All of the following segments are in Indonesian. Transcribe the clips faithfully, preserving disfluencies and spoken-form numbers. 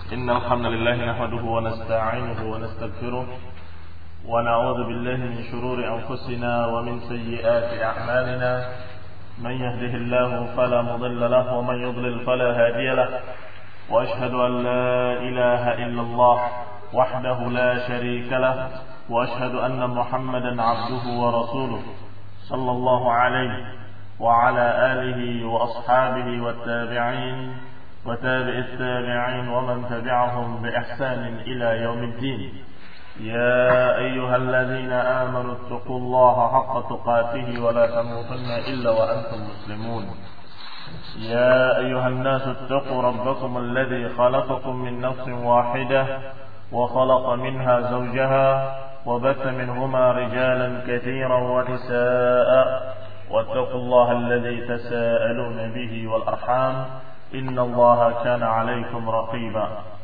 إن الحمد لله نحمده ونستعينه ونستغفره ونعوذ بالله من شرور أنفسنا ومن سيئات أعمالنا من يهده الله فلا مضل له ومن يضلل فلا هادي له وأشهد أن لا إله إلا الله وحده لا شريك له وأشهد أن محمدا عبده ورسوله صلى الله عليه وعلى آله وأصحابه والتابعين وتابع التابعين ومن تبعهم بإحسان إلى يوم الدين. يا أيها الذين آمنوا اتقوا الله حق تقاته ولا تموتن إلا وأنتم مسلمون. يا أيها الناس اتقوا ربكم الذي خلقكم من نفس واحدة وخلق منها زوجها وبث منهما رجالا كثيرا ونساء واتقوا الله الذي تساءلون به والأرحام إن الله كان عليكم رقيبا.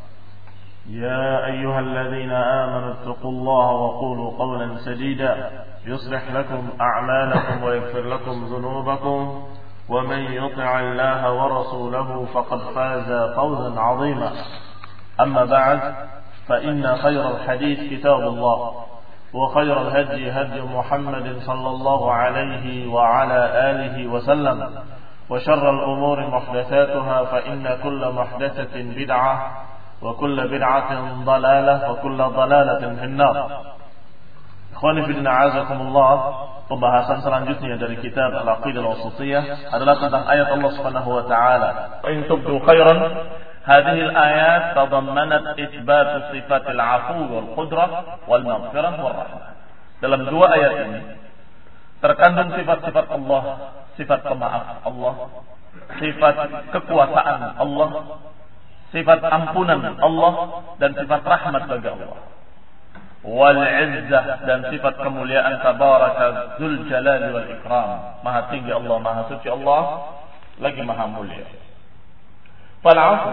يا أيها الذين آمنوا اتقوا الله وقولوا قولا سديدا يصلح لكم أعمالكم ويغفر لكم ذنوبكم ومن يطع الله ورسوله فقد فاز فوزا عظيما. أما بعد فإن خير الحديث كتاب الله وخير الهدي هدي محمد صلى الله عليه وعلى آله وسلم وشر الأمور محدثاتها فإن كل محدثة بدعة وكل بدعة ضلالة وكل ضلالة في النار. Ikhwani fillah a'azakumullah. Pembahasan selanjutnya dari kitab Al-Aqidah Al-Wasithiyah adalah tentang ayat Allah Subhanahu wa taala. In tubdu khairan, hadhihi al-ayat tadammanat itsbat sifat al-'afw wal qudrah wal maghfirah wal rahmah. Dalam dua ayat ini terkandung sifat-sifat Allah, sifat pemaaf Allah, sifat kekuasaan Allah, sifat ampunan Allah, dan sifat rahmat bagi Allah. Wal izzah, dan sifat kemuliaan tabaraka dzul jalali wal ikram. Maha tinggi Allah, maha suci Allah, lagi maha mulia. Fal 'afw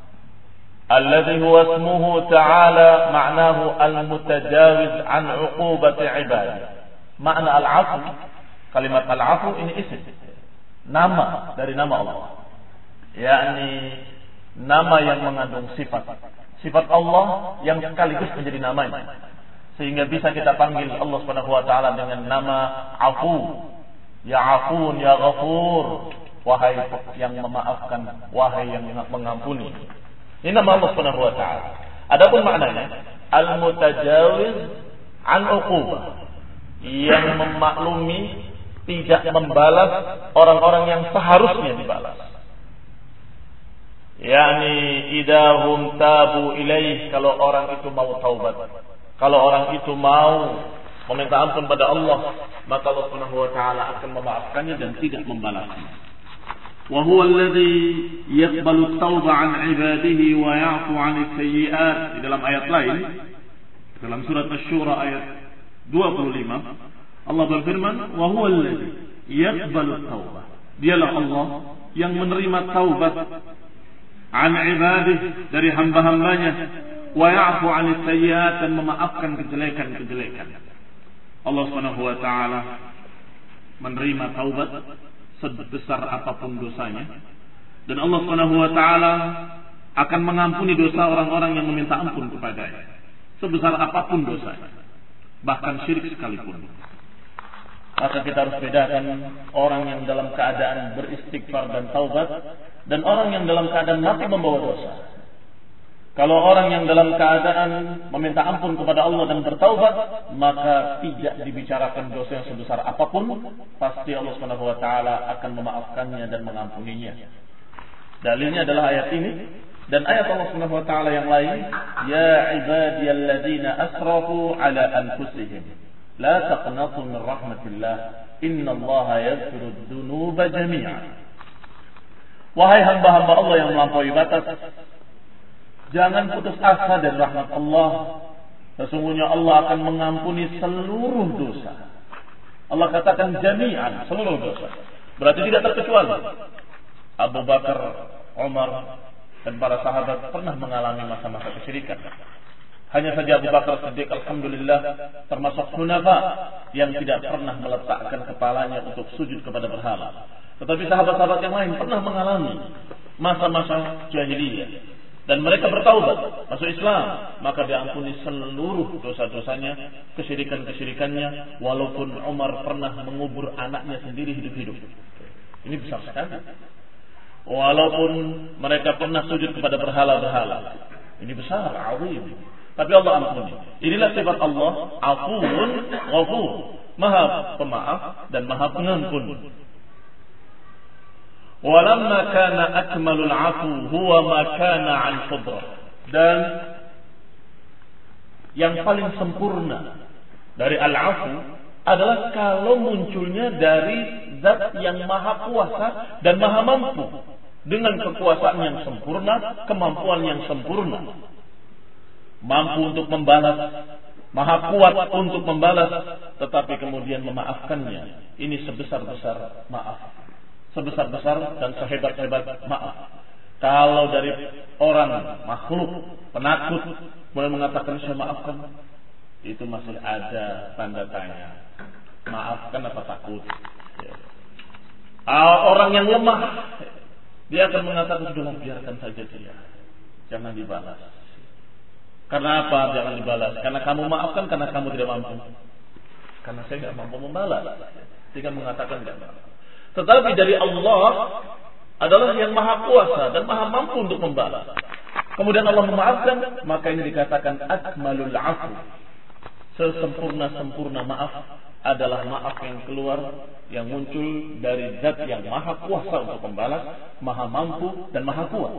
alladhi huwa ismuhu ta'ala ma'nahu al-mutajawiz 'an 'uqubati 'ibadihi. Makna al-'afw, kalimat al-'afw ini isim, nama dari nama Allah, yakni nama yang mengandung sifat sifat Allah yang sekaligus menjadi namanya, sehingga bisa kita panggil Allah Subhanahu wa taala dengan nama Afu. Ya Afun, ya Ghafur, wahai yang memaafkan, wahai yang mengampuni. Ini nama Allah Subhanahu wa taala. Adapun maknanya al-mutajawiz an uqubah, yang memaklumi, tidak membalas orang-orang yang seharusnya dibalas. Yani idahum tabu ilaih, kalau orang itu mau taubat, kalau orang itu mau meminta ampun pada Allah, maka Allah Subhanahu wa taala akan memaafkannya dan tidak membalasnya. Wa huwa alladhi yaqbalu at-tauba 'an 'ibadihi wa ya'fu 'an as-sayyi'at. Di dalam ayat lain, dalam surat Asy-Syura ayat dua puluh lima, Allah berfirman, wa huwa alladhi yaqbalu at-taubah. Dialah Allah yang menerima taubat an ibadih, dari hamba-hambanya, wa ya'fu 'anil sayyi'at, dan memaafkan kejelekan-kejelekan. Allah Subhanahu wa taala menerima taubat sebesar apapun dosanya, dan Allah Subhanahu wa taala akan mengampuni dosa orang-orang yang meminta ampun kepadanya, sebesar apapun dosanya, bahkan syirik sekalipun. Maka kita harus bedakan orang yang dalam keadaan beristighfar dan taubat dan orang yang dalam keadaan mati membawa dosa. Kalau orang yang dalam keadaan meminta ampun kepada Allah dan bertaubat, maka tidak dibicarakan dosa yang sebesar apapun, pasti Allah Subhanahu wa taala akan memaafkannya dan mengampuninya. Dalilnya adalah ayat ini dan ayat Allah Subhanahu wa taala yang lain, ya ibadiyalladzina asrafu ala anfusihim la taqnatu min rahmatillah innallaha yaghfiru dzunuba jami'an. Wahai hamba-hamba Allah yang melampaui batas, jangan putus asa dari rahmat Allah. Sesungguhnya Allah akan mengampuni seluruh dosa. Allah katakan jami'an, seluruh dosa, berarti tidak terkecuali. Abu Bakar, Umar, dan para sahabat pernah mengalami masa-masa kesyirikan. Hanya saja Abu Bakar Siddiq alhamdulillah termasuk hunafa yang tidak pernah meletakkan kepalanya untuk sujud kepada berhala. Tetapi sahabat-sahabat yang lain pernah mengalami masa-masa jahiliyah, dan mereka bertaubat, masuk Islam, maka diampuni seluruh dosa-dosanya, kesyirikan-kesyirikannya, walaupun Umar pernah mengubur anaknya sendiri hidup-hidup. Ini besar sekali. Walaupun mereka pernah sujud kepada berhala-berhala. Ini besar, azim. Tapi Allah ampuni. Inilah sifat Allah, Afuwun Ghafur, Maha Pemaaf dan Maha Pengampun. Walamma kana akmalul afu huwa ma kana an qudrah. Dan yang paling sempurna dari al-afu adalah kalau munculnya dari zat yang maha kuasa dan maha mampu, dengan kekuasaan yang sempurna, kemampuan yang sempurna, mampu untuk membalas, maha kuat untuk membalas, tetapi kemudian memaafkannya. Ini sebesar-besar maaf, sebesar-besar dan sehebat-hebat maaf. Kalau dari orang makhluk penakut boleh mengatakan saya maafkan, itu masih ada tanda tanya. Maafkan apa takut? Orang yang lemah, dia akan mengatakan sudahlah, biarkan saja dia, jangan dibalas. Karena apa jangan dibalas? Karena kamu maafkan, karena kamu tidak mampu. Karena saya tidak mampu membalas, sehingga mengatakan tidak mampu. Tetapi dari Allah adalah yang maha kuasa dan maha mampu untuk membalas. Kemudian Allah memaafkan, maka ini dikatakan akmalul afu. Sesempurna-sempurna maaf adalah maaf yang keluar, yang muncul dari zat yang maha kuasa untuk membalas, maha mampu dan maha kuat.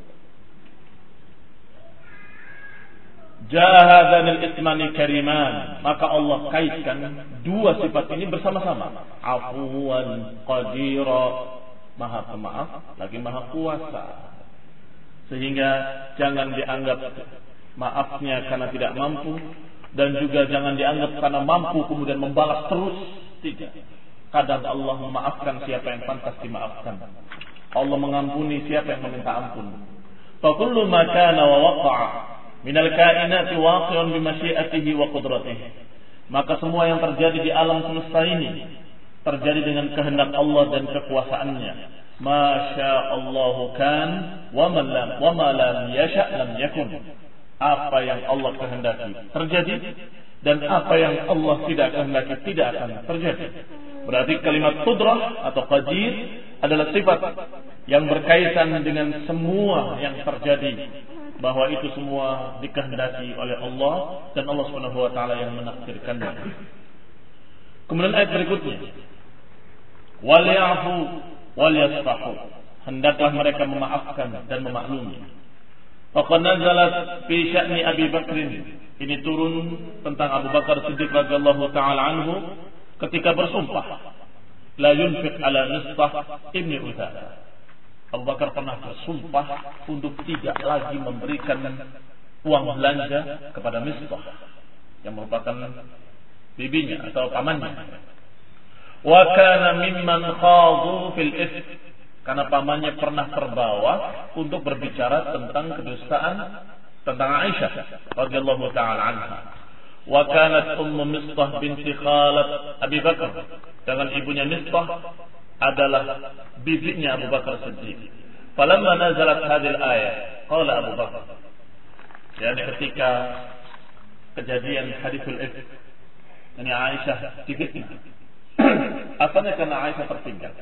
Jahadanil ismani kariman, maka Allah kaitkan dua sifat ini bersama-sama. Afuwan qadira, maha pemaaf lagi maha kuasa. Sehingga jangan dianggap maafnya karena tidak mampu, dan juga jangan dianggap karena mampu kemudian membalas terus. Tidak. Kadang Allah memaafkan siapa yang pantas dimaafkan. Allah mengampuni siapa yang meminta ampun. Fa kullu ma kana wa waqa'a minal kainati waqi'un bi masyiatihi wa qudratihi. Maka semua yang terjadi di alam semesta ini terjadi dengan kehendak Allah dan kekuasaannya. Masya Allahu kan wa man lam wa ma lam yasha lam yakun. Apa yang Allah kehendaki terjadi, dan apa yang Allah tidak kehendaki tidak akan terjadi. Berarti kalimat qudrah atau qadir adalah sifat yang berkaitan dengan semua yang terjadi, bahwa itu semua dikehendaki oleh Allah dan Allah Subhanahu wa taala yang menakdirkannya. Kemudian ayat berikutnya, wal ya'fu wal yasfahu, hendaklah mereka memaafkan dan memaklumi. Faqad nazalat fi sya'ni Abi Bakr, ini turun tentang Abu Bakar Siddiq radhiyallahu taala anhu ketika bersumpah la yunfiq ala Mistah ibni Uthadah. Abu Bakar pernah bersumpah untuk tidak lagi memberikan uang belanja kepada Mistah yang merupakan bibinya atau pamannya. Wa kana mimman khadu fil ifk, karena pamannya pernah terbawa untuk berbicara tentang kedustaan tentang Aisyah radhiyallahu taala anha. Wa kanat ummu Mistah binti Khalat Abi Bakar, dengan ibunya Mistah adalah bibinya Abu Bakar Siddiq. Falamma nazalat hadhil ayat, qala Abu Bakar, yakni ketika kejadian hadithul ifk, ini Aisyah difitnah. Asalnya karena Aisyah tertinggal.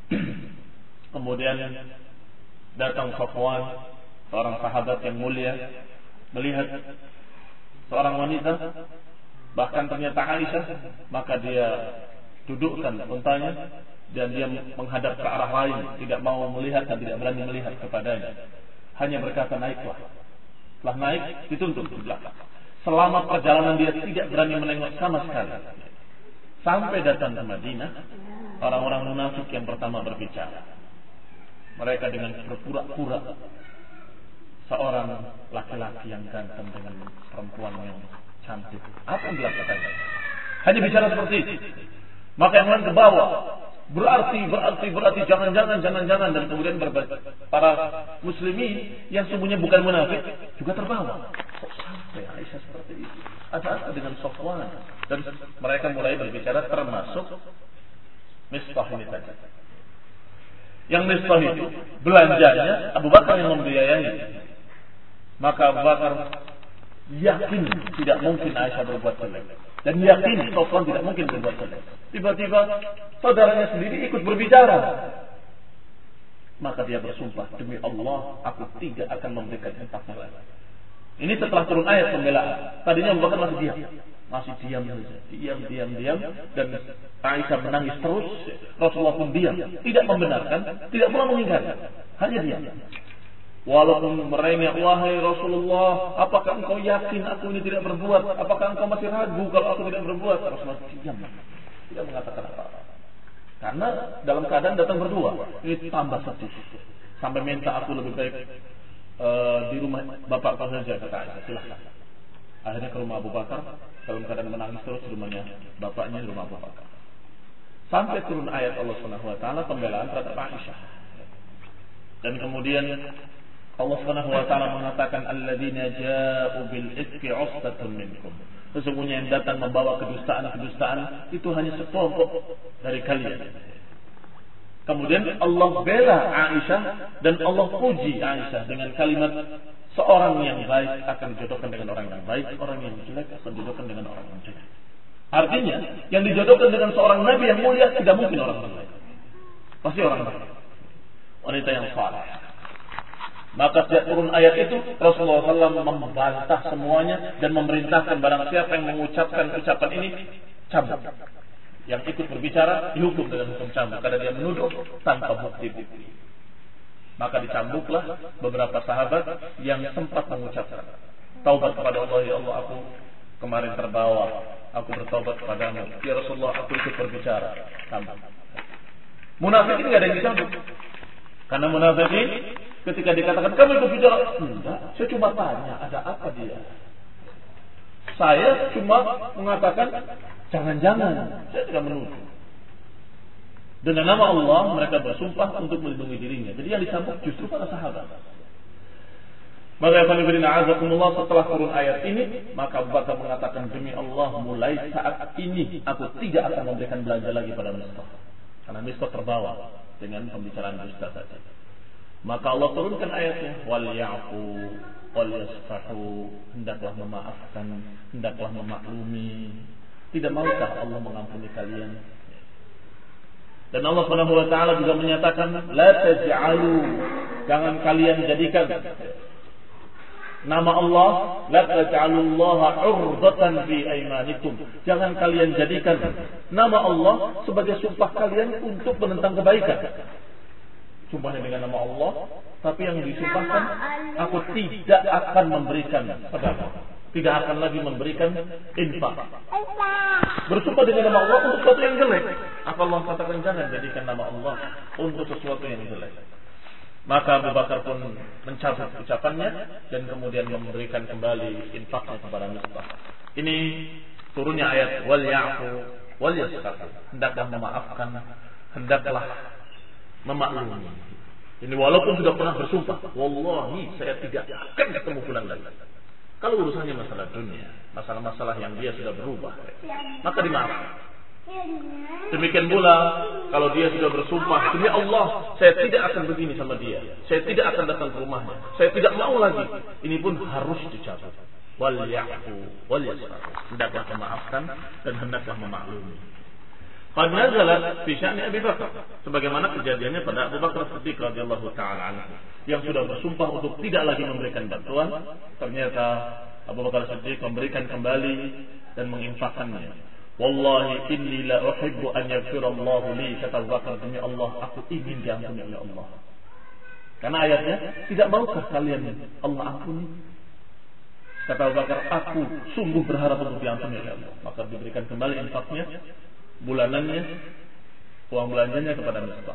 Kemudian datang Safwan, seorang sahabat yang mulia, melihat seorang wanita, bahkan ternyata Aisyah, maka dia dudukkan untanya dan dia menghadap ke arah lain, tidak mau melihat dan tidak berani melihat kepadanya. Hanya berkata, naiklah. Setelah naik, dituntun ke belakang. Selama perjalanan dia tidak berani menengok sama sekali. Sampai datang ke Madinah, orang-orang munafik yang pertama berbicara. Mereka dengan berpura-pura seorang laki-laki yang ganteng dengan perempuan yang cantik. Apa yang dilakukan? Hanya bicara seperti itu. Maka yang lain ke bawah. Berarti, berarti, berarti, jangan-jangan, jangan-jangan. Dan kemudian para muslimin yang semuanya bukan munafik juga terbawa. Kok sampai Aisyah seperti itu? Ada-ada dengan Safwan. Dan mereka mulai berbicara termasuk Mistah ini saja. Yang Mistah itu belanjanya Abu Bakar yang membiayai. Maka Abu Bakar yakin tidak mungkin Aisyah berbuat jelek, dan yakin Sofwan tidak mungkin berbuat jelek. Tiba-tiba saudaranya sendiri ikut berbicara. Maka dia bersumpah, demi Allah, aku tidak akan memberikan infaknya lagi. Ini setelah turun ayat pembelaan. Tadinya Abu Bakar masih diam, masih diam saja, diam, diam, diam, dan Aisyah menangis terus. Rasulullah pun diam, tidak membenarkan, tidak pula mengingkari, hanya diam. Walaupun merengek, wahai Rasulullah, apakah engkau yakin aku ini tidak berbuat? Apakah engkau masih ragu kalau aku tidak berbuat? Rasulullah diam, tidak mengatakan apa-apa. Karena dalam keadaan datang berdua, ini tambah sedih. Sampai minta aku lebih baik uh, di rumah bapak kau saja, kata Aisyah, silahkan. Akhirnya ke rumah Abu Bakar, dalam keadaan menangis terus di rumahnya bapaknya, di rumah Abu Bakar. Sampai turun ayat Allah Subhanahu Wa Taala pembelaan terhadap Aisyah. Dan kemudian Allah Subhanahu Wa Taala mengatakan, alladzina ja'u bil ifki usbatun minkum. Sesungguhnya yang datang membawa kedustaan-kedustaan itu hanya sekelompok dari kalian. Kemudian Allah bela Aisyah dan Allah puji Aisyah dengan kalimat, seorang yang baik akan dijodohkan dengan orang yang baik, orang yang jelek akan dijodohkan dengan orang yang jelek. Artinya yang dijodohkan dengan seorang nabi yang mulia tidak mungkin orang baik, pasti orang baik, wanita yang saleh. Maka sejak turun ayat itu Rasulullah shallallahu alaihi wasallam membantah semuanya dan memerintahkan barang siapa yang mengucapkan ucapan ini cambuk. Yang ikut berbicara dihukum dengan hukum cambuk karena dia menuduh tanpa bukti-bukti. Maka dicambuklah beberapa sahabat yang sempat mengucapkan taubat kepada Allah, ya Allah, aku kemarin terbawa, aku bertaubat kepadamu. Ya Rasulullah, aku ikut berbicara. Cambuk. Munafikin nggak ada yang dicambuk. Karena munafikin ketika dikatakan kamu ikut bicara, enggak, saya cuma tanya ada apa dia. Saya cuma mengatakan jangan-jangan, saya tidak menuduh. Dengan nama Allah mereka bersumpah untuk melindungi dirinya. Jadi yang dicambuk justru para sahabat. Maka azakumullah, setelah turun ayat ini, maka Abu Bakar mengatakan, demi Allah, mulai saat ini aku tidak akan memberikan belanja lagi pada Mistah. Karena Mistah terbawa dengan pembicaraan dusta saja. Maka Allah turunkan ayatnya, wal ya'fu wal yasfahu, hendaklah memaafkan, hendaklah memaklumi. Tidak maukah Allah mengampuni kalian? Dan Allah Subhanahu wa taala juga menyatakan, la taj'alu, jangan kalian jadikan nama Allah, la taj'alullaha 'urdatan fi aymanikum. Jangan kalian jadikan nama Allah sebagai sumpah kalian untuk menentang kebaikan. Sumpahnya dengan nama Allah, tapi yang disumpahkan, aku tidak akan memberikan sedekah, tidak akan lagi memberikan infak. Bersumpah dengan nama Allah untuk sesuatu yang jelek. Apa Allah katakan, jangan jadikan nama Allah untuk sesuatu yang jelek. Maka Abu Bakar pun mencabut ucapannya dan kemudian memberikan kembali infaknya kepada Mistah. Ini turunnya ayat wal ya'fu wal yasfahu, hendaklah memaafkan, hendaklah memaklumi. Ini walaupun sudah pernah bersumpah, wallahi saya tidak akan ketemu fulan lagi. Kalau urusannya masalah dunia, masalah-masalah yang dia sudah berubah, maka dimaafkan. Demikian pula kalau dia sudah bersumpah, demi Allah saya tidak akan begini sama dia, saya tidak akan datang ke rumahnya, saya tidak mau lagi, ini pun harus dicabut. Wal ya'fu wal yasfahu, hendaklah memaafkan dan hendaklah memaklumi. Qad nazalat fi sya'ni Abi Bakar, sebagaimana kejadiannya pada Abu Bakar Siddiq radhiyallahu taala anhu yang sudah bersumpah untuk tidak lagi memberikan bantuan, ternyata Abu Bakar Siddiq memberikan kembali dan menginfakkannya. Wallahi inni la uhibbu an yaghfirallahu li, kata Abu Bakar, demi Allah aku ingin diampuni oleh Allah. Karena ayatnya, tidak maukah kalian Allah ampuni? Kata Abu Bakar, aku sungguh berharap untuk diampuni oleh Allah. Maka diberikan kembali infaknya, bulanannya, uang belanjanya kepada Mistah.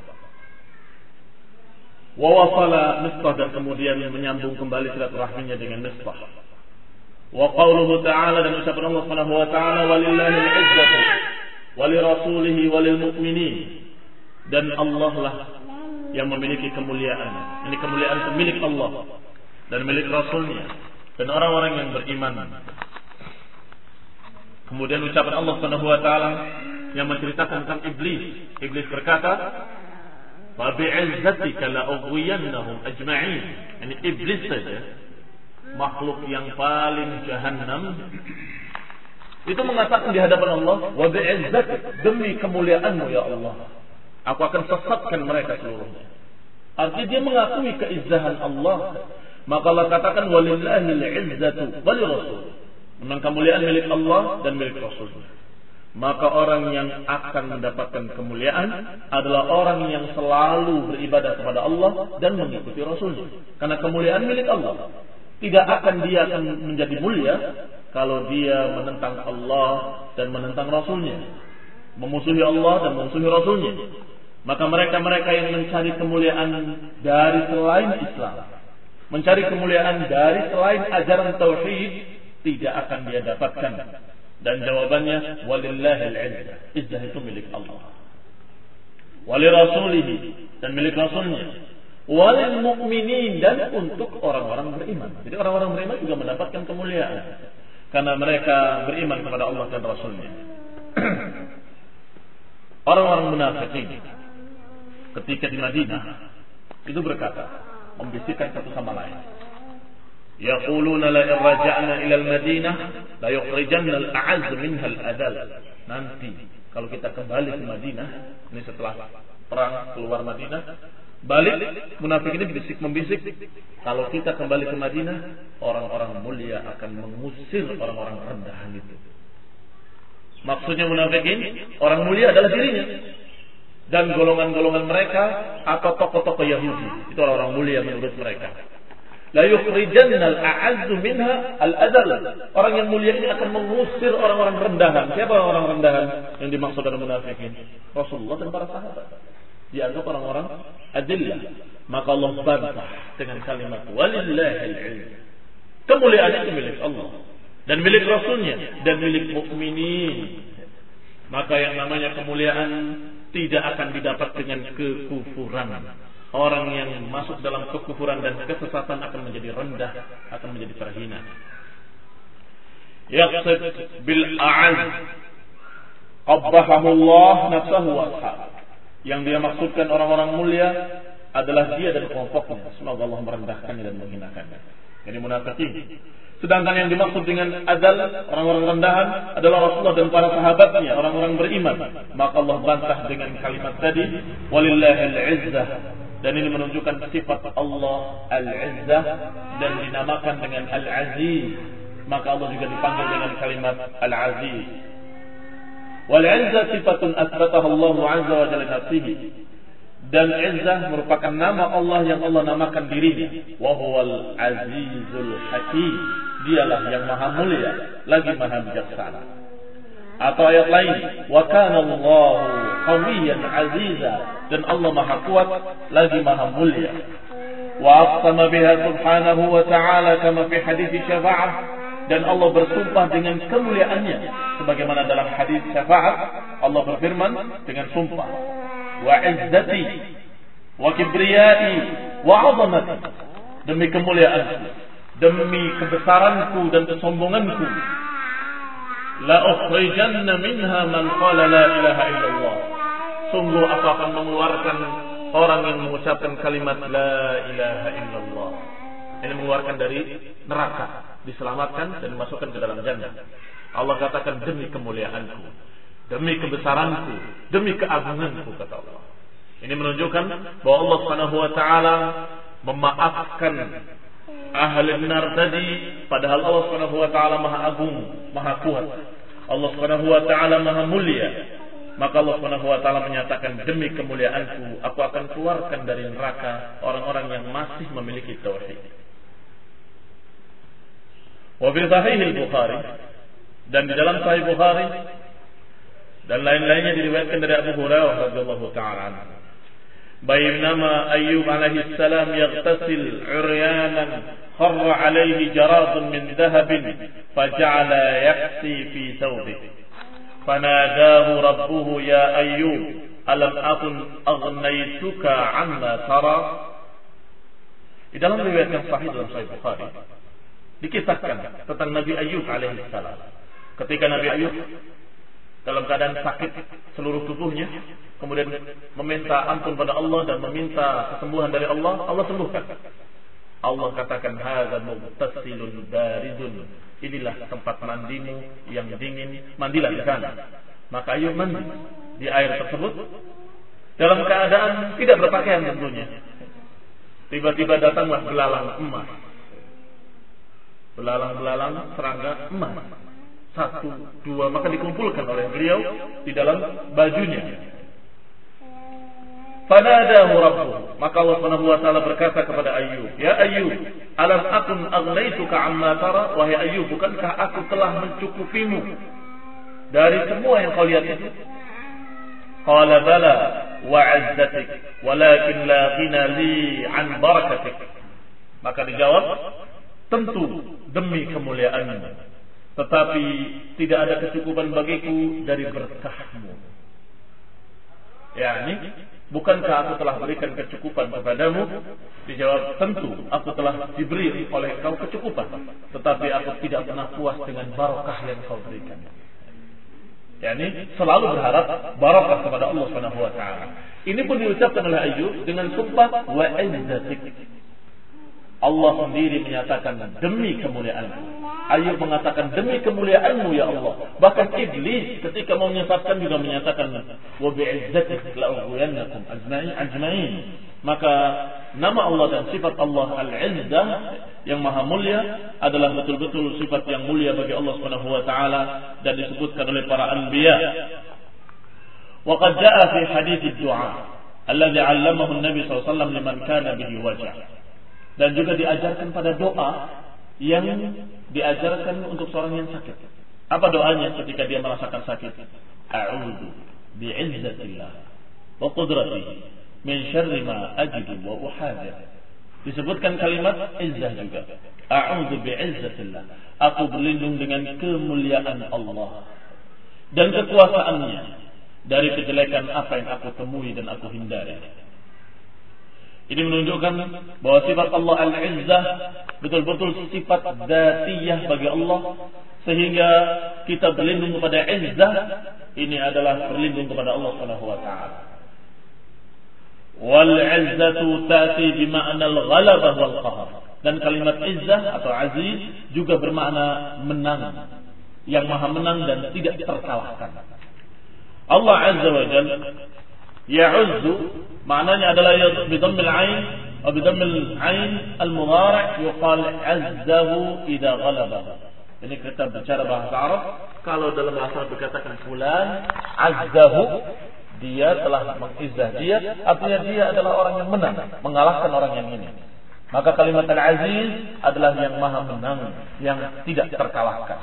Wa wasala Mistah, dan kemudian menyambung kembali silaturahminya dengan Mistah. Wa qauluhu ta'ala, dan ucapan Allah Subhanahu wa ta'ala, walillahi al-'izzatu wa li rasulihi wa lil mu'minin, dan Allah lah yang memiliki kemuliaan. Ini kemuliaan milik Allah dan milik Rasulnya dan orang-orang yang beriman. Kemudian ucapan Allah Subhanahu wa ta'ala yang menceritakan tentang iblis. Iblis berkata, wa bi'izzatika la ughwiyannahum ajma'in. Ini iblis saja makhluk yang paling jahanam, itu mengatakan di hadapan Allah, wa bi'izzati, demi kemuliaanmu ya Allah, aku akan sesatkan mereka seluruhnya. Artinya dia mengakui keizzahan Allah. Maka Allah katakan walillahil izzatu walirrasul. Memang kemuliaan milik Allah dan milik Rasulnya. Maka orang yang akan mendapatkan kemuliaan adalah orang yang selalu beribadah kepada Allah dan mengikuti Rasulnya. Karena kemuliaan milik Allah. Tidak akan dia akan menjadi mulia kalau dia menentang Allah dan menentang Rasulnya, memusuhi Allah dan memusuhi Rasulnya. Maka mereka-mereka yang mencari kemuliaan dari selain Islam, mencari kemuliaan dari selain ajaran tauhid, tidak akan dia dapatkan. Dan jawabannya walillahil izzah. Izzah itu milik Allah. Wali rasulihi, dan milik Rasulnya. Walil mu'minin, dan untuk orang-orang beriman. Jadi orang-orang beriman juga mendapatkan kemuliaan karena mereka beriman kepada Allah dan Rasulnya. Orang-orang munafikin ketika di Madinah itu berkata, membisikkan satu sama lain. Yaquluna la in raja'na ila al-Madinah la yukhrijanna al-a'azz minha al-adal. Nanti kalau kita kembali ke Madinah, ini setelah perang keluar Madinah, balik munafik ini bisik membisik, kalau kita kembali ke Madinah, orang-orang mulia akan mengusir orang-orang rendahan itu. Maksudnya munafikin, orang mulia adalah dirinya dan golongan-golongan mereka atau tokoh-tokoh Yahudi. Itu orang-orang mulia menurut mereka. La yukhrijanna al-a'azzu minha al-adal. Orang yang mulia ini akan mengusir orang-orang rendahan. Siapa orang-orang rendahan yang dimaksud dengan munafikin? Rasulullah dan para sahabat. Dianggap orang-orang adillah. Maka Allah bantah dengan kalimat walillahil ilm. Kemuliaan itu milik Allah dan milik Rasulnya dan milik mukminin. Maka yang namanya kemuliaan tidak akan didapat dengan kekufuran. Orang yang masuk dalam kekufuran dan kesesatan akan menjadi rendah, akan menjadi terhina. Yaqsid bil a'az qabbahahullah nafsahu wa ashab. Yang dia maksudkan orang-orang mulia adalah dia dan kelompoknya. Semoga Allah merendahkannya dan menghinakannya. Ini munafikin. Sedangkan yang dimaksud dengan adal, orang-orang rendahan, adalah Rasulullah dan para sahabatnya, orang-orang beriman. Maka Allah bantah dengan kalimat tadi, walillahil izzah. Dan ini menunjukkan sifat Allah al-izzah dan dinamakan dengan al-aziz. Maka Allah juga dipanggil dengan kalimat al-aziz. Wal-izzah sifatun asbataha Allah azza wa jalla nafsihi. Dan izzah merupakan nama Allah yang Allah namakan dirinya. Wa huwal azizul hakim. Dialah yang maha mulia lagi maha bijaksana. Atau ayat lain, wa kana Allahu qawiyyan aziza, dan Allah maha kuat lagi maha mulia. Wa aqsama biha subhanahu wa ta'ala kama fi hadits syafa'ah, dan Allah bersumpah dengan kemuliaannya sebagaimana dalam hadis syafaat Allah berfirman dengan sumpah, wa izzati wa kibriyai wa 'azamati, demi kemuliaanku, demi kebesaranku dan kesombonganku, la ukhrijanna minha man qala la ilaha illallah, sungguh aku akan mengeluarkan orang yang mengucapkan kalimat la ilaha illallah. Ini mengeluarkan dari neraka, diselamatkan dan dimasukkan ke dalam jannah. Allah katakan demi kemuliaanku, demi kebesaranku, demi keagunganku, kata Allah. Ini menunjukkan bahwa Allah Subhanahu wa taala memaafkan ahli benar tadi, padahal Allah Subhanahu wa taala Maha Agung, Maha Kuat. Allah Subhanahu wa taala Maha Mulia. Maka Allah Subhanahu wa taala menyatakan demi kemuliaanku aku akan keluarkan dari neraka orang-orang yang masih memiliki tauhid. Wa fi sahih al-Bukhari, dan di dalam sahih Bukhari dan lain-lainnya diriwayatkan dari Abu Hurairah radhiyallahu taala anhu. Bainama Ayyub alaihi salam yaghtasil 'uryanan kharra alaihi jaradun min dhahabin faja'ala yaqsi fi thawbihi fanadahu rabbuhu ya Ayyub alam akun aghnaytuka 'amma tara. Di dalam riwayat yang sahih dalam Sahih Bukhari dikisahkan tentang Nabi Ayyub alaihi salam. Ketika Nabi Ayyub dalam keadaan sakit seluruh tubuhnya, kemudian meminta ampun pada Allah dan meminta kesembuhan dari Allah, Allah sembuhkan. Allah katakan hadza mughtasilun baridun. Inilah tempat mandimu yang dingin, mandilah di sana. Maka ayo mandi di air tersebut dalam keadaan tidak berpakaian tentunya. Tiba-tiba datanglah belalang emas. Belalang-belalang serangga emas. Satu, dua, maka dikumpulkan oleh beliau di dalam bajunya. Fanadahu rabbuhu, maka Allah Subhanahu wa taala berkata kepada Ayyub, "Ya Ayyub, alam akun aghlaituka amma tara?" Wahai Ayyub, bukankah aku telah mencukupimu dari semua yang kau lihat itu? Qala bala wa 'azzatik, walakin la ghina li 'an barakatik. Maka dijawab, tentu demi kemuliaanmu, tetapi tidak ada kecukupan bagiku dari berkahmu. yakni bukankah aku telah berikan kecukupan kepadamu? Dijawab, tentu aku telah diberi oleh kau kecukupan, tetapi aku tidak pernah puas dengan barokah yang kau berikan. yakni selalu berharap barokah kepada Allah Subhanahu wa taala. Ini pun diucapkan oleh Ayyub dengan sumpah wa izzatik. Allah sendiri menyatakan demi kemuliaanmu. Ayyub mengatakan demi kemuliaanmu ya Allah. Bahkan iblis ketika mau menyesatkan juga menyatakan wa bi'izzatik la'ughwiyannakum ajma'in ajma'in. Maka nama Allah dan sifat Allah Al-Izzah yang maha mulia adalah betul-betul sifat yang mulia bagi Allah Subhanahu wa taala dan disebutkan oleh para anbiya. Wa qad jaa'a fi hadits ad-du'a alladhi 'allamahu an-nabi sallallahu alaihi wasallam liman kana bihi wajh. Dan juga diajarkan pada doa yang diajarkan untuk seorang yang sakit. Apa doanya ketika dia merasakan sakit? A'udzu bi'izzatillah wa qudratihi min syarri ma ajidu wa uhadir. Disebutkan kalimat izzah juga. A'udzu bi'izzatillah. Aku berlindung dengan kemuliaan Allah dan kekuasaannya dari kejelekan apa yang aku temui dan aku hindari. Ini menunjukkan bahwa sifat Allah Al-Izzah betul-betul sifat dzatiyah bagi Allah, sehingga kita berlindung kepada Izzah ini adalah berlindung kepada Allah Subhanahu wa taala. Wal 'izzatu ta'ti bi ma'na al-ghalabah wal qahr. Dan kalimat Izzah atau Aziz juga bermakna menang, yang maha menang dan tidak terkalahkan. Allah Azza wa Jalla ya'uzzu maknanya adalah bidhammil ain wa bidhammil ain al-mudhari' yuqal 'azzahu idza ghalaba. Ini kita bicara bahasa Arab, kalau dalam bahasa Arab dikatakan fulan 'azzahu, dia telah mengizzah dia, artinya dia adalah orang yang menang, mengalahkan orang yang ini. Maka kalimat al-aziz adalah yang maha menang, yang tidak terkalahkan.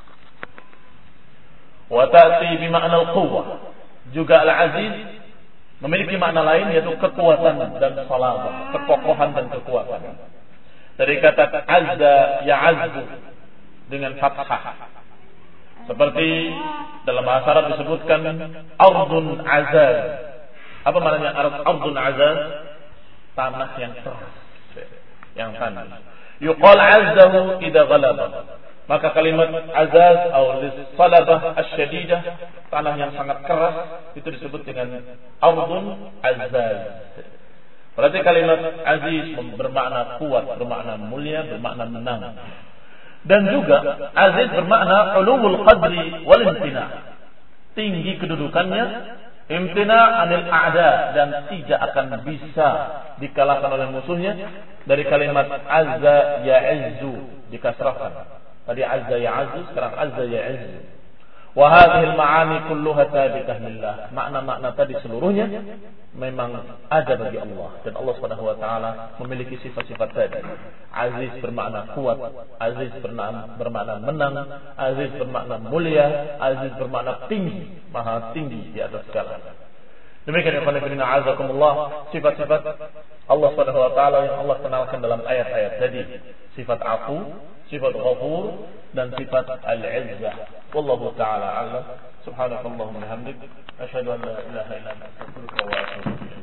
Wa ta'ti bi ma'na al-quwwah. Juga al-aziz memiliki makna lain, yaitu kekuatan dan salabah, kekokohan dan kekuatan. Dari kata azza ya'azzu dengan fathah. Seperti dalam bahasa Arab disebutkan ardun azaz. Apa maknanya ardun azaz? Tanah yang keras, yang tanah. Yuqal azzahu idza ghalaba. Maka kalimat azaz atau salabah asy-syadidah, tanah yang sangat keras, itu disebut dengan ardun azaz. Berarti kalimat aziz bermakna kuat, bermakna mulia, bermakna menang. Dan juga aziz bermakna ulul qadri wal imtina. Tinggi kedudukannya, imtina anil a'da, dan tidak akan bisa dikalahkan oleh musuhnya. Dari kalimat azza ya'izzu dikasrahkan. Tadi azza ya'azzu, sekarang azza ya'izzu. Wa hadhihi al-ma'ani kulluha thabitah lillah. Makna-makna tadi seluruhnya memang ada bagi Allah, dan Allah Subhanahu wa taala memiliki sifat-sifat tadi. Aziz bermakna kuat, aziz bermakna bermakna menang, aziz bermakna mulia, aziz bermakna tinggi, maha tinggi di atas segala. Demikian ya khonifina azakumullah, sifat-sifat Allah Subhanahu wa taala yang Allah kenalkan dalam ayat-ayat tadi. Sifat afu, sifat ghafur, dan sifat al-izzah. Wallahu ta'ala a'lam. Subhanakallahumma wa bihamdik, asyhadu an la ilaha illa anta, astaghfiruka wa atubu ilaik.